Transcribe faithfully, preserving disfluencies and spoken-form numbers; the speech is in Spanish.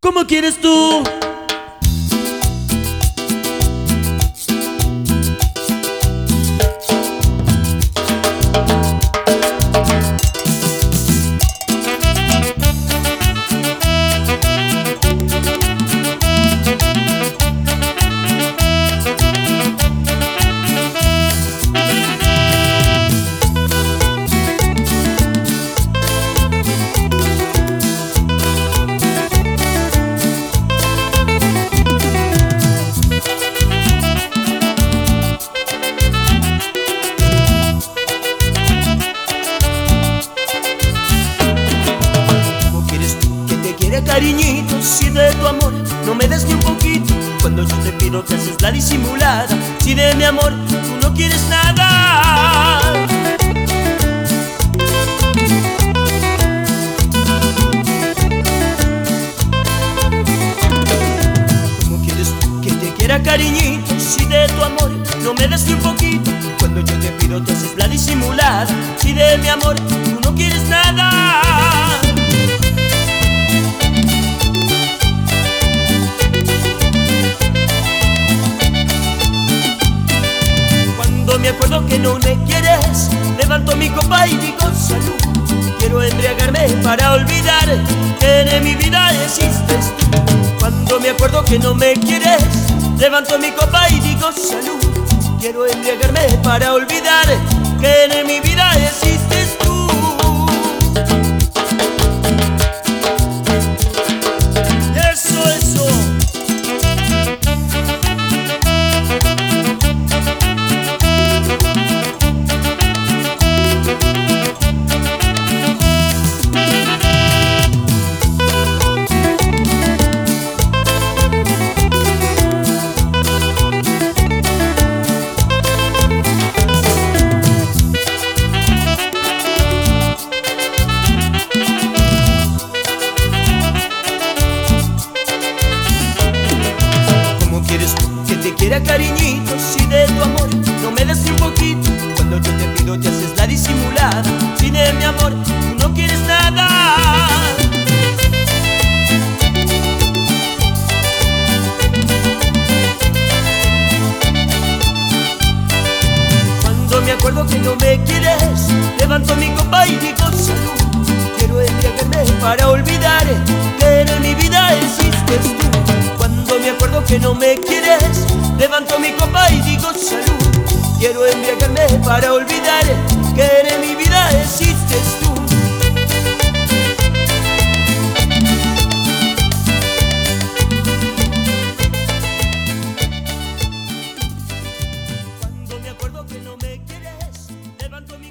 ¿Cómo quieres tú? Cariñito, si de tu amor no me des ni un poquito, cuando yo te pido te haces la disimulada. Si de mi amor tú no quieres nada, ¿cómo quieres tú que te quiera, cariñito? Si de tu amor no me des ni un poquito, cuando yo te pido te haces la disimulada. Si de mi amor tú no quieres nada, me acuerdo que no me quieres, levanto mi copa y digo salud. Quiero embriagarme para olvidar que en mi vida existes tú. Cuando me acuerdo que no me quieres, levanto mi copa y digo salud. Quiero embriagarme para olvidar que en mi vida existes tú. Eso, eso. Cariñito, si de tu amor no me des un poquito, cuando yo te pido te haces la disimulada. Si de mi amor tú no quieres nada, cuando me acuerdo que no me quieres, levanto mi copa y digo salud. Quiero embriagarme para olvidar que en mi vida existes tú. Cuando me acuerdo que no me quieres, levanto mi copa y digo salud. Quiero embriagarme para olvidar que en mi vida existes tú. Cuando me acuerdo que no me quieres, levanto mi